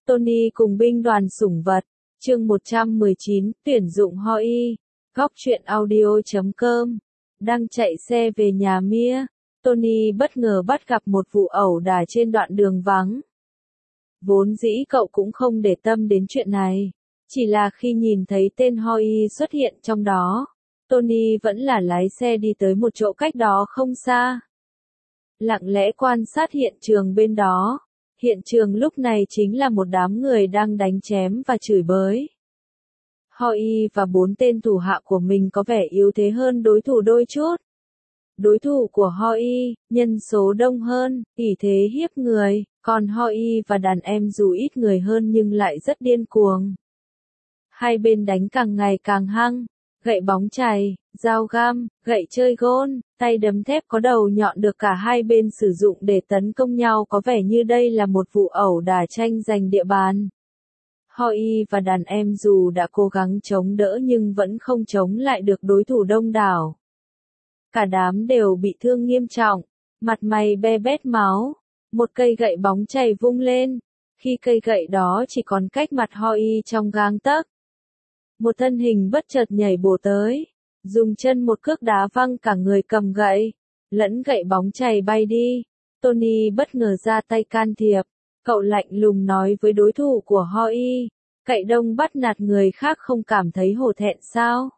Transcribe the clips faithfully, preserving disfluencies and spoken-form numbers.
Tony cùng binh đoàn sủng vật, chương một trăm mười chín, tuyển dụng Hoi, góc truyện audio chấm com. Đang chạy xe về nhà Mia, Tony bất ngờ bắt gặp một vụ ẩu đả trên đoạn đường vắng. Vốn dĩ cậu cũng không để tâm đến chuyện này, chỉ là khi nhìn thấy tên Hoi xuất hiện trong đó, Tony vẫn là lái xe đi tới một chỗ cách đó không xa. Lặng lẽ quan sát hiện trường bên đó. Hiện trường lúc này chính là một đám người đang đánh chém và chửi bới. Hoi và bốn tên thủ hạ của mình có vẻ yếu thế hơn đối thủ đôi chút. Đối thủ của Hoi, nhân số đông hơn, ỷ thế hiếp người, còn Hoi và đàn em dù ít người hơn nhưng lại rất điên cuồng. Hai bên đánh càng ngày càng hăng, gậy bóng chày, dao găm, gậy chơi gôn, tay đấm thép có đầu nhọn được cả hai bên sử dụng để tấn công nhau, có vẻ như đây là một vụ ẩu đả tranh giành địa bàn. Hoi và đàn em dù đã cố gắng chống đỡ nhưng vẫn không chống lại được đối thủ đông đảo. Cả đám đều bị thương nghiêm trọng, mặt mày be bét máu, một cây gậy bóng chày vung lên, khi cây gậy đó chỉ còn cách mặt Hoi trong gang tấc. Một thân hình bất chợt nhảy bổ tới, dùng chân một cước đá văng cả người cầm gậy, lẫn gậy bóng chày bay đi. Tony bất ngờ ra tay can thiệp, cậu lạnh lùng nói với đối thủ của Hoi, cậy đông bắt nạt người khác không cảm thấy hổ thẹn sao?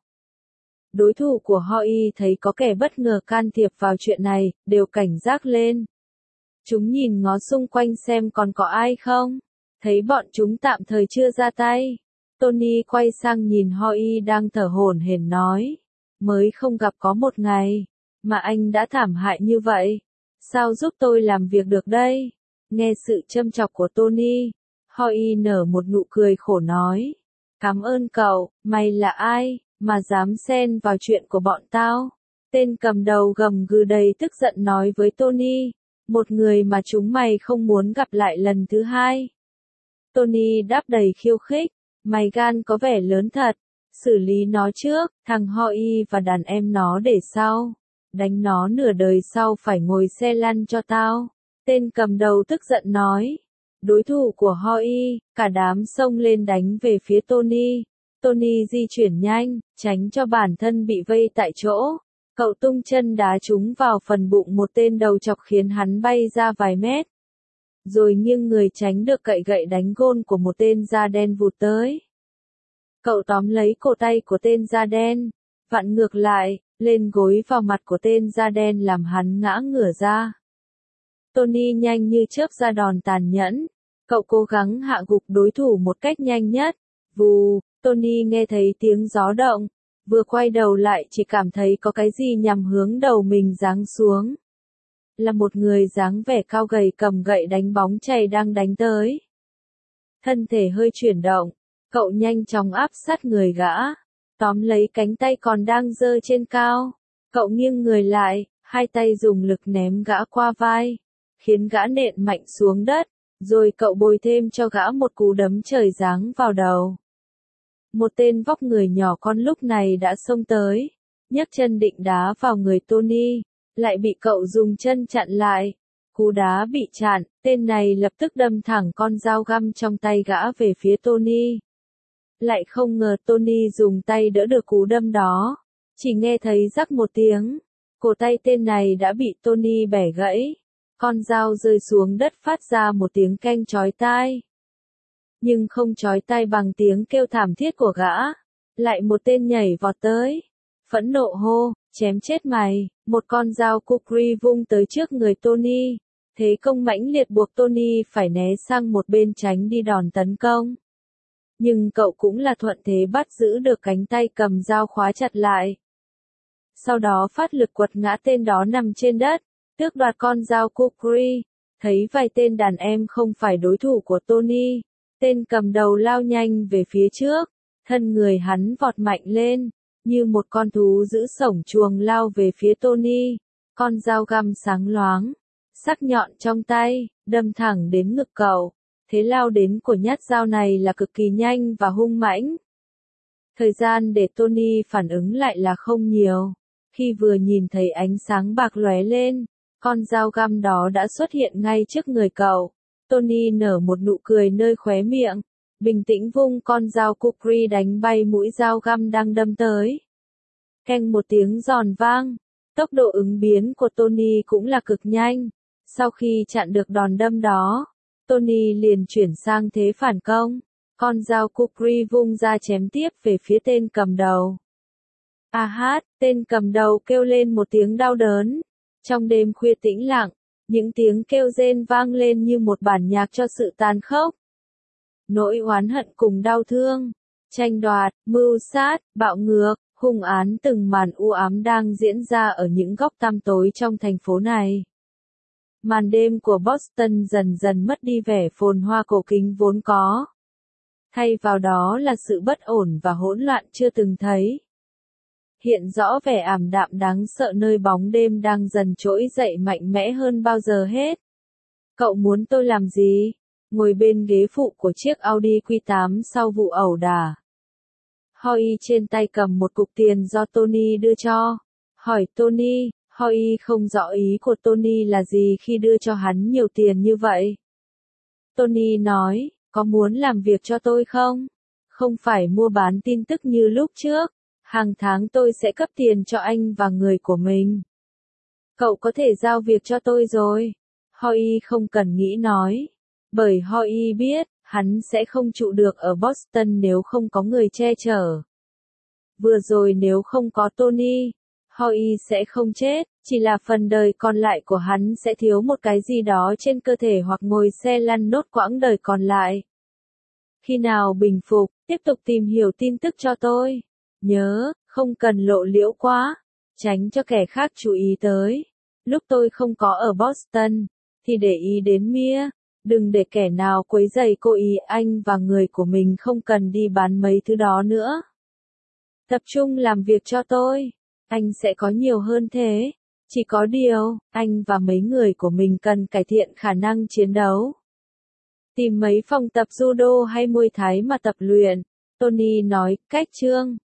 Đối thủ của Hoi thấy có kẻ bất ngờ can thiệp vào chuyện này, đều cảnh giác lên. Chúng nhìn ngó xung quanh xem còn có ai không, thấy bọn chúng tạm thời chưa ra tay. Tony quay sang nhìn Hoi đang thở hổn hển nói, mới không gặp có một ngày, mà anh đã thảm hại như vậy, sao giúp tôi làm việc được đây? Nghe sự châm chọc của Tony, Hoi nở một nụ cười khổ nói, cảm ơn cậu, mày là ai, mà dám xen vào chuyện của bọn tao? Tên cầm đầu gầm gừ đầy tức giận nói với Tony, một người mà chúng mày không muốn gặp lại lần thứ hai. Tony đáp đầy khiêu khích, mày gan có vẻ lớn thật, xử lý nó trước, thằng Hoi và đàn em nó để sau, đánh nó nửa đời sau phải ngồi xe lăn cho tao. Tên cầm đầu tức giận nói, đối thủ của Hoi, cả đám xông lên đánh về phía Tony. Tony di chuyển nhanh, tránh cho bản thân bị vây tại chỗ. Cậu tung chân đá trúng vào phần bụng một tên đầu chọc khiến hắn bay ra vài mét. Rồi nghiêng người tránh được cậy gậy đánh gôn của một tên da đen vụt tới. Cậu tóm lấy cổ tay của tên da đen, vặn ngược lại, lên gối vào mặt của tên da đen làm hắn ngã ngửa ra. Tony nhanh như chớp ra đòn tàn nhẫn, cậu cố gắng hạ gục đối thủ một cách nhanh nhất. Vù, Tony nghe thấy tiếng gió động, vừa quay đầu lại chỉ cảm thấy có cái gì nhằm hướng đầu mình giáng xuống. Là một người dáng vẻ cao gầy cầm gậy đánh bóng chày đang đánh tới. Thân thể hơi chuyển động, cậu nhanh chóng áp sát người gã, tóm lấy cánh tay còn đang giơ trên cao. Cậu nghiêng người lại, hai tay dùng lực ném gã qua vai, khiến gã nện mạnh xuống đất, rồi cậu bồi thêm cho gã một cú đấm trời giáng vào đầu. Một tên vóc người nhỏ con lúc này đã xông tới, nhấc chân định đá vào người Tony, lại bị cậu dùng chân chặn lại. Cú đá bị chặn, tên này lập tức đâm thẳng con dao găm trong tay gã về phía Tony. Lại không ngờ Tony dùng tay đỡ được cú đâm đó, chỉ nghe thấy rắc một tiếng, cổ tay tên này đã bị Tony bẻ gãy, con dao rơi xuống đất phát ra một tiếng keng chói tai. Nhưng không chói tai bằng tiếng kêu thảm thiết của gã, lại một tên nhảy vọt tới, phẫn nộ hô, chém chết mày, một con dao kukri vung tới trước người Tony, thế công mãnh liệt buộc Tony phải né sang một bên tránh đi đòn tấn công. Nhưng cậu cũng là thuận thế bắt giữ được cánh tay cầm dao khóa chặt lại. Sau đó phát lực quật ngã tên đó nằm trên đất, tước đoạt con dao kukri. Thấy vài tên đàn em không phải đối thủ của Tony, tên cầm đầu lao nhanh về phía trước, thân người hắn vọt mạnh lên, như một con thú giữ sổng chuồng lao về phía Tony. Con dao găm sáng loáng, sắc nhọn trong tay, đâm thẳng đến ngực cậu. Thế lao đến của nhát dao này là cực kỳ nhanh và hung mãnh. Thời gian để Tony phản ứng lại là không nhiều. Khi vừa nhìn thấy ánh sáng bạc lóe lên, con dao găm đó đã xuất hiện ngay trước người cậu. Tony nở một nụ cười nơi khóe miệng, bình tĩnh vung con dao kukri đánh bay mũi dao găm đang đâm tới. Keng một tiếng giòn vang, tốc độ ứng biến của Tony cũng là cực nhanh. Sau khi chặn được đòn đâm đó, Tony liền chuyển sang thế phản công. Con dao kukri vung ra chém tiếp về phía tên cầm đầu. A hát, tên cầm đầu kêu lên một tiếng đau đớn. Trong đêm khuya tĩnh lặng, những tiếng kêu rên vang lên như một bản nhạc cho sự tàn khốc. Nỗi oán hận cùng đau thương, tranh đoạt, mưu sát, bạo ngược, hung án từng màn u ám đang diễn ra ở những góc tăm tối trong thành phố này. Màn đêm của Boston dần dần mất đi vẻ phồn hoa cổ kính vốn có. Thay vào đó là sự bất ổn và hỗn loạn chưa từng thấy. Hiện rõ vẻ ảm đạm đáng sợ nơi bóng đêm đang dần trỗi dậy mạnh mẽ hơn bao giờ hết. Cậu muốn tôi làm gì? Ngồi bên ghế phụ của chiếc Audi Q tám sau vụ ẩu đả. Hoy trên tay cầm một cục tiền do Tony đưa cho. Hỏi Tony, Hoy không rõ ý của Tony là gì khi đưa cho hắn nhiều tiền như vậy. Tony nói, có muốn làm việc cho tôi không? Không phải mua bán tin tức như lúc trước. Hàng tháng tôi sẽ cấp tiền cho anh và người của mình. Cậu có thể giao việc cho tôi rồi. Hoy không cần nghĩ nói. Bởi Hoy biết, hắn sẽ không trụ được ở Boston nếu không có người che chở. Vừa rồi nếu không có Tony, Hoy sẽ không chết, chỉ là phần đời còn lại của hắn sẽ thiếu một cái gì đó trên cơ thể hoặc ngồi xe lăn nốt quãng đời còn lại. Khi nào bình phục, tiếp tục tìm hiểu tin tức cho tôi. Nhớ, không cần lộ liễu quá, tránh cho kẻ khác chú ý tới. Lúc tôi không có ở Boston, thì để ý đến Mia, đừng để kẻ nào quấy rầy cô ý anh và người của mình không cần đi bán mấy thứ đó nữa. Tập trung làm việc cho tôi, anh sẽ có nhiều hơn thế. Chỉ có điều, anh và mấy người của mình cần cải thiện khả năng chiến đấu. Tìm mấy phòng tập judo hay muay thái mà tập luyện, Tony nói, cách chương.